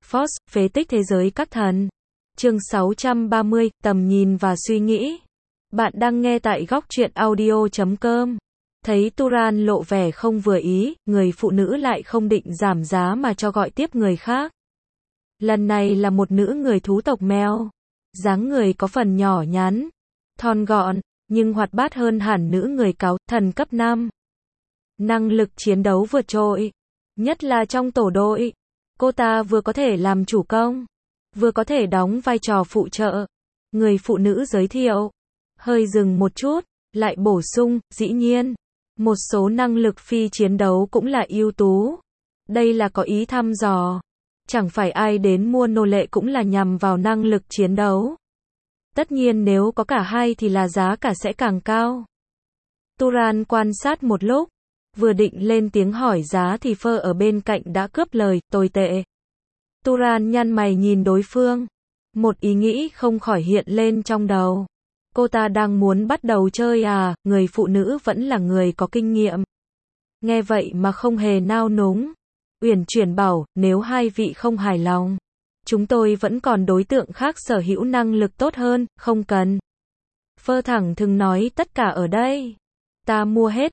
Fox, phế tích thế giới các thần. Chương 630, tầm nhìn và suy nghĩ. Bạn đang nghe tại góc truyện audio.com. Thấy Turan lộ vẻ không vừa ý, người phụ nữ lại không định giảm giá mà cho gọi tiếp người khác. Lần này là một nữ người thú tộc mèo. Dáng người có phần nhỏ nhắn, thon gọn, nhưng hoạt bát hơn hẳn nữ người cáo, thần cấp 5. Năng lực chiến đấu vượt trội, nhất là trong tổ đội. Cô ta vừa có thể làm chủ công, vừa có thể đóng vai trò phụ trợ. Người phụ nữ giới thiệu, hơi dừng một chút, lại bổ sung, dĩ nhiên, một số năng lực phi chiến đấu cũng là ưu tú. Đây là có ý thăm dò. Chẳng phải ai đến mua nô lệ cũng là nhằm vào năng lực chiến đấu. Tất nhiên nếu có cả hai thì là giá cả sẽ càng cao. Turan quan sát một lúc, vừa định lên tiếng hỏi giá thì Phơ ở bên cạnh đã cướp lời, tồi tệ. Turan nhăn mày nhìn đối phương. Một ý nghĩ không khỏi hiện lên trong đầu. Cô ta đang muốn bắt đầu chơi à, người phụ nữ vẫn là người có kinh nghiệm. Nghe vậy mà không hề nao núng. Uyển chuyển bảo, nếu hai vị không hài lòng, chúng tôi vẫn còn đối tượng khác sở hữu năng lực tốt hơn, không cần. Phơ thẳng thừng nói tất cả ở đây. Ta mua hết,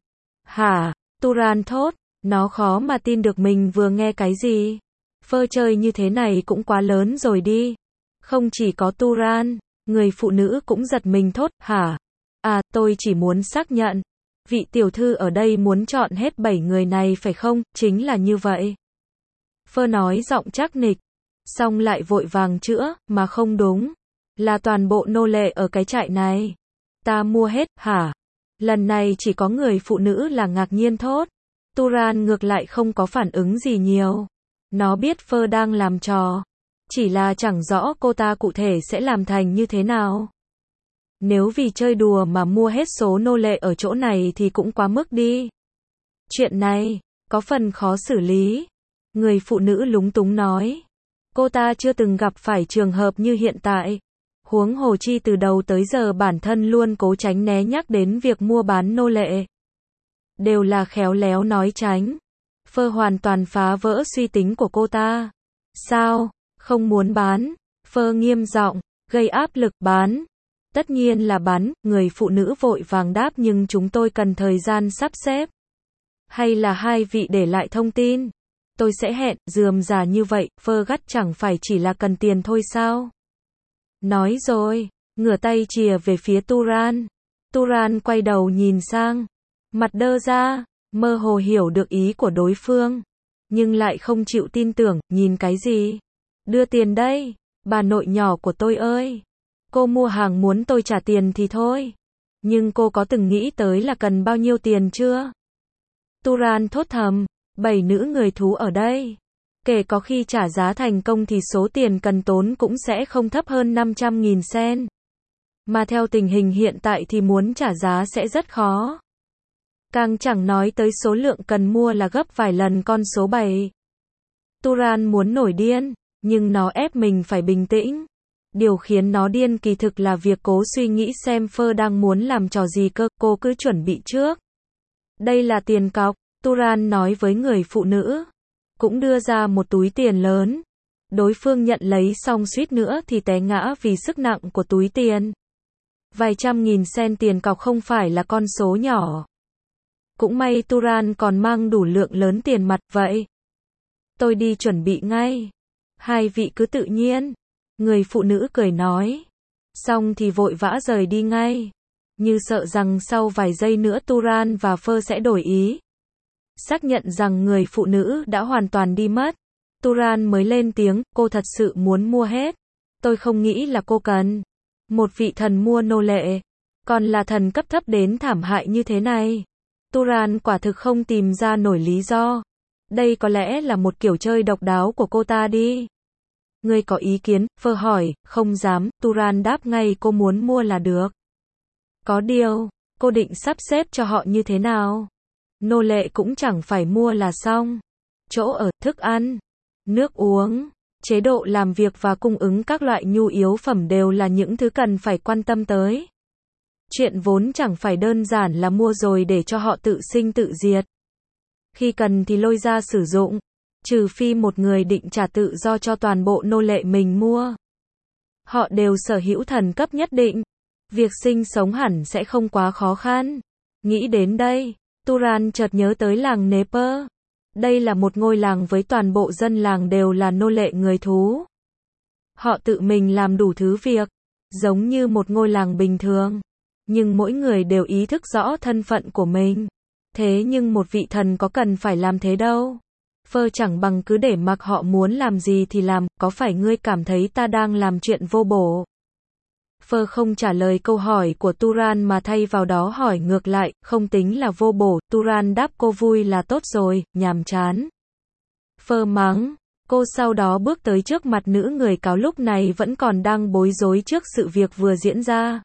Hả? Turan thốt, nó khó mà tin được mình vừa nghe cái gì. Phơ chơi như thế này cũng quá lớn rồi đi. Không chỉ có Turan, người phụ nữ cũng giật mình thốt, hả? À, tôi chỉ muốn xác nhận. Vị tiểu thư ở đây muốn chọn hết 7 người này phải không? Chính là như vậy. Phơ nói giọng chắc nịch, xong lại vội vàng chữa, mà không đúng. Là toàn bộ nô lệ ở cái trại này. Ta mua hết, hả? Lần này chỉ có người phụ nữ là ngạc nhiên thốt. Turan ngược lại không có phản ứng gì nhiều. Nó biết Phơ đang làm trò. Chỉ là chẳng rõ cô ta cụ thể sẽ làm thành như thế nào. Nếu vì chơi đùa mà mua hết số nô lệ ở chỗ này thì cũng quá mức đi. Chuyện này, có phần khó xử lý. Người phụ nữ lúng túng nói. Cô ta chưa từng gặp phải trường hợp như hiện tại. Huống hồ chi từ đầu tới giờ bản thân luôn cố tránh né nhắc đến việc mua bán nô lệ. Đều là khéo léo nói tránh. Phơ hoàn toàn phá vỡ suy tính của cô ta. Sao? Không muốn bán? Phơ nghiêm giọng, gây áp lực bán. Tất nhiên là bán, người phụ nữ vội vàng đáp nhưng chúng tôi cần thời gian sắp xếp. Hay là hai vị để lại thông tin? Tôi sẽ hẹn, rườm rà như vậy, Phơ gắt chẳng phải chỉ là cần tiền thôi sao? Nói rồi, ngửa tay chìa về phía Turan. Turan quay đầu nhìn sang, mặt đơ ra, mơ hồ hiểu được ý của đối phương. Nhưng lại không chịu tin tưởng, nhìn cái gì? Đưa tiền đây, bà nội nhỏ của tôi ơi. Cô mua hàng muốn tôi trả tiền thì thôi. Nhưng cô có từng nghĩ tới là cần bao nhiêu tiền chưa? Turan thốt thầm, 7 nữ người thú ở đây. Kể có khi trả giá thành công thì số tiền cần tốn cũng sẽ không thấp hơn 500.000 sen. Mà theo tình hình hiện tại thì muốn trả giá sẽ rất khó. Càng chẳng nói tới số lượng cần mua là gấp vài lần con số 7. Turan muốn nổi điên, nhưng nó ép mình phải bình tĩnh. Điều khiến nó điên kỳ thực là việc cố suy nghĩ xem Phơ đang muốn làm trò gì cơ, cô cứ chuẩn bị trước. Đây là tiền cọc, Turan nói với người phụ nữ. Cũng đưa ra một túi tiền lớn. Đối phương nhận lấy xong suýt nữa thì té ngã vì sức nặng của túi tiền. Vài trăm nghìn sen tiền cọc không phải là con số nhỏ. Cũng may Turan còn mang đủ lượng lớn tiền mặt vậy. Tôi đi chuẩn bị ngay. Hai vị cứ tự nhiên. Người phụ nữ cười nói. Xong thì vội vã rời đi ngay. Như sợ rằng sau vài giây nữa Turan và Phơ sẽ đổi ý. Xác nhận rằng người phụ nữ đã hoàn toàn đi mất. Turan mới lên tiếng, cô thật sự muốn mua hết. Tôi không nghĩ là cô cần. Một vị thần mua nô lệ. Còn là thần cấp thấp đến thảm hại như thế này. Turan quả thực không tìm ra nổi lý do. Đây có lẽ là một kiểu chơi độc đáo của cô ta đi. Ngươi có ý kiến? Phơ hỏi, không dám, Turan đáp ngay cô muốn mua là được. Có điều, cô định sắp xếp cho họ như thế nào? Nô lệ cũng chẳng phải mua là xong. Chỗ ở, thức ăn, nước uống, chế độ làm việc và cung ứng các loại nhu yếu phẩm đều là những thứ cần phải quan tâm tới. Chuyện vốn chẳng phải đơn giản là mua rồi để cho họ tự sinh tự diệt. Khi cần thì lôi ra sử dụng. Trừ phi một người định trả tự do cho toàn bộ nô lệ mình mua. Họ đều sở hữu thần cấp nhất định. Việc sinh sống hẳn sẽ không quá khó khăn. Nghĩ đến đây, Turan chợt nhớ tới làng Nepper. Đây là một ngôi làng với toàn bộ dân làng đều là nô lệ người thú. Họ tự mình làm đủ thứ việc, giống như một ngôi làng bình thường. Nhưng mỗi người đều ý thức rõ thân phận của mình. Thế nhưng một vị thần có cần phải làm thế đâu. Phơ chẳng bằng cứ để mặc họ muốn làm gì thì làm, có phải ngươi cảm thấy ta đang làm chuyện vô bổ? Phơ không trả lời câu hỏi của Turan mà thay vào đó hỏi ngược lại, không tính là vô bổ, Turan đáp cô vui là tốt rồi, nhàm chán. Phơ mắng, cô sau đó bước tới trước mặt nữ người cáo lúc này vẫn còn đang bối rối trước sự việc vừa diễn ra.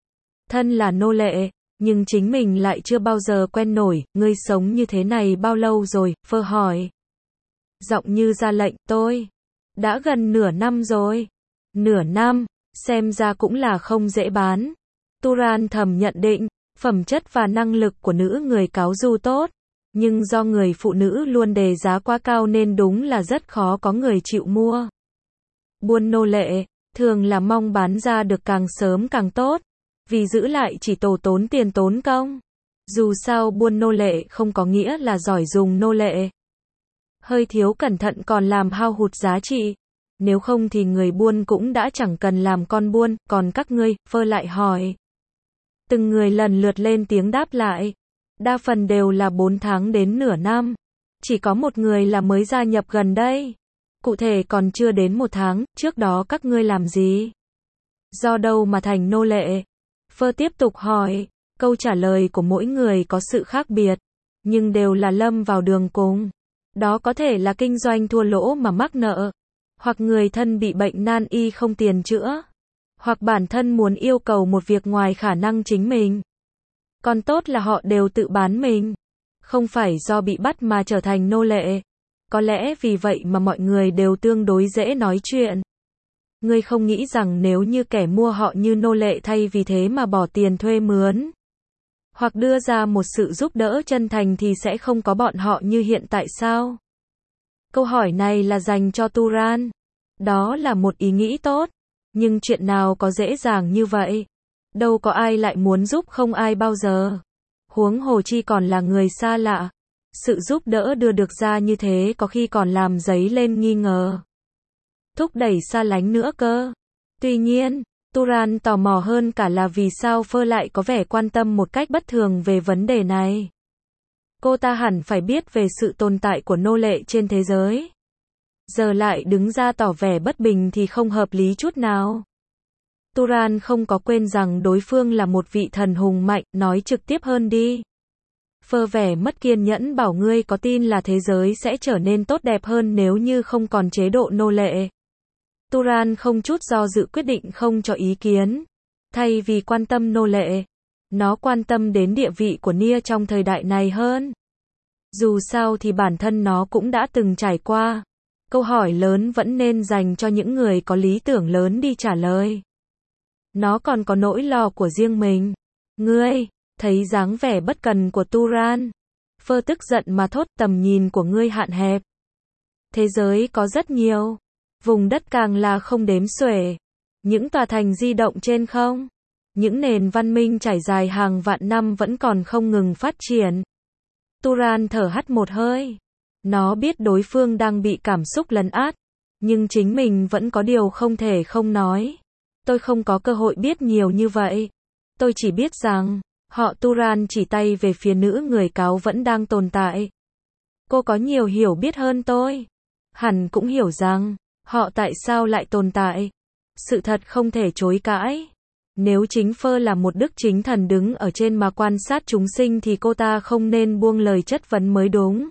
Thân là nô lệ, nhưng chính mình lại chưa bao giờ quen nổi, ngươi sống như thế này bao lâu rồi, Phơ hỏi. Giọng như ra lệnh, tôi đã gần nửa năm rồi. Nửa năm, xem ra cũng là không dễ bán. Turan thầm nhận định, phẩm chất và năng lực của nữ người cáo du tốt, nhưng do người phụ nữ luôn đề giá quá cao nên đúng là rất khó có người chịu mua. Buôn nô lệ, thường là mong bán ra được càng sớm càng tốt, vì giữ lại chỉ tổ tốn tiền tốn công. Dù sao buôn nô lệ không có nghĩa là giỏi dùng nô lệ. Hơi thiếu cẩn thận còn làm hao hụt giá trị. Nếu không thì người buôn cũng đã chẳng cần làm con buôn, còn các ngươi, Phơ lại hỏi. Từng người lần lượt lên tiếng đáp lại. Đa phần đều là 4 tháng đến nửa năm. Chỉ có một người là mới gia nhập gần đây. Cụ thể còn chưa đến 1 tháng, trước đó các ngươi làm gì? Do đâu mà thành nô lệ? Phơ tiếp tục hỏi. Câu trả lời của mỗi người có sự khác biệt, nhưng đều là lâm vào đường cùng. Đó có thể là kinh doanh thua lỗ mà mắc nợ, hoặc người thân bị bệnh nan y không tiền chữa, hoặc bản thân muốn yêu cầu một việc ngoài khả năng chính mình. Còn tốt là họ đều tự bán mình, không phải do bị bắt mà trở thành nô lệ. Có lẽ vì vậy mà mọi người đều tương đối dễ nói chuyện. Ngươi không nghĩ rằng nếu như kẻ mua họ như nô lệ thay vì thế mà bỏ tiền thuê mướn, hoặc đưa ra một sự giúp đỡ chân thành thì sẽ không có bọn họ như hiện tại sao? Câu hỏi này là dành cho Turan. Đó là một ý nghĩ tốt, nhưng chuyện nào có dễ dàng như vậy? Đâu có ai lại muốn giúp không ai bao giờ. Huống hồ chi còn là người xa lạ. Sự giúp đỡ đưa được ra như thế có khi còn làm dấy lên nghi ngờ, thúc đẩy xa lánh nữa cơ. Tuy nhiên, Turan tò mò hơn cả là vì sao Phơ lại có vẻ quan tâm một cách bất thường về vấn đề này. Cô ta hẳn phải biết về sự tồn tại của nô lệ trên thế giới. Giờ lại đứng ra tỏ vẻ bất bình thì không hợp lý chút nào. Turan không có quên rằng đối phương là một vị thần hùng mạnh, nói trực tiếp hơn đi. Phơ vẻ mất kiên nhẫn bảo ngươi có tin là thế giới sẽ trở nên tốt đẹp hơn nếu như không còn chế độ nô lệ. Turan không chút do dự quyết định không cho ý kiến. Thay vì quan tâm nô lệ, nó quan tâm đến địa vị của Nia trong thời đại này hơn. Dù sao thì bản thân nó cũng đã từng trải qua. Câu hỏi lớn vẫn nên dành cho những người có lý tưởng lớn đi trả lời. Nó còn có nỗi lo của riêng mình. Ngươi, thấy dáng vẻ bất cần của Turan. Phơ tức giận mà thốt, tầm nhìn của ngươi hạn hẹp. Thế giới có rất nhiều. Vùng đất càng là không đếm xuể. Những tòa thành di động trên không. Những nền văn minh trải dài hàng vạn năm vẫn còn không ngừng phát triển. Turan thở hắt một hơi. Nó biết đối phương đang bị cảm xúc lấn át. Nhưng chính mình vẫn có điều không thể không nói. Tôi không có cơ hội biết nhiều như vậy. Tôi chỉ biết rằng, họ Turan chỉ tay về phía nữ người cáo vẫn đang tồn tại. Cô có nhiều hiểu biết hơn tôi. Hẳn cũng hiểu rằng, họ tại sao lại tồn tại. Sự thật không thể chối cãi. Nếu chính Phơ là một đức chính thần đứng ở trên mà quan sát chúng sinh thì cô ta không nên buông lời chất vấn mới đúng.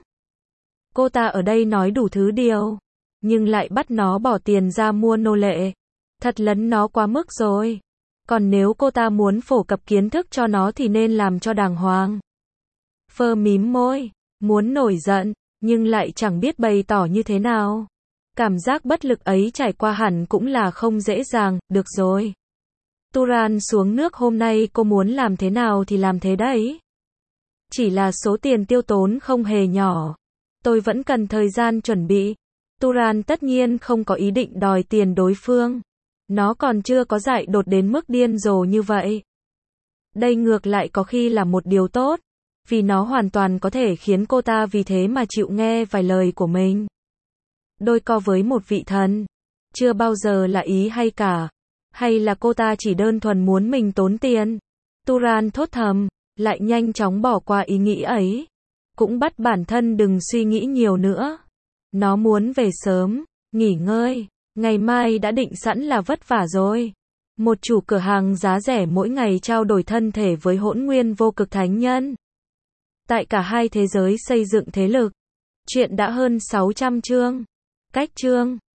Cô ta ở đây nói đủ thứ điều, nhưng lại bắt nó bỏ tiền ra mua nô lệ. Thật lấn nó quá mức rồi. Còn nếu cô ta muốn phổ cập kiến thức cho nó thì nên làm cho đàng hoàng. Phơ mím môi, muốn nổi giận, nhưng lại chẳng biết bày tỏ như thế nào. Cảm giác bất lực ấy trải qua hẳn cũng là không dễ dàng, được rồi. Turan xuống nước hôm nay cô muốn làm thế nào thì làm thế đấy. Chỉ là số tiền tiêu tốn không hề nhỏ. Tôi vẫn cần thời gian chuẩn bị. Turan tất nhiên không có ý định đòi tiền đối phương. Nó còn chưa có dại đột đến mức điên rồ như vậy. Đây ngược lại có khi là một điều tốt, vì nó hoàn toàn có thể khiến cô ta vì thế mà chịu nghe vài lời của mình. Đôi co với một vị thần, chưa bao giờ là ý hay cả. Hay là cô ta chỉ đơn thuần muốn mình tốn tiền? Turan thốt thầm, lại nhanh chóng bỏ qua ý nghĩ ấy. Cũng bắt bản thân đừng suy nghĩ nhiều nữa. Nó muốn về sớm, nghỉ ngơi. Ngày mai đã định sẵn là vất vả rồi. Một chủ cửa hàng giá rẻ mỗi ngày trao đổi thân thể với hỗn nguyên vô cực thánh nhân. Tại cả hai thế giới xây dựng thế lực. Chuyện đã hơn 600 chương. Cách chương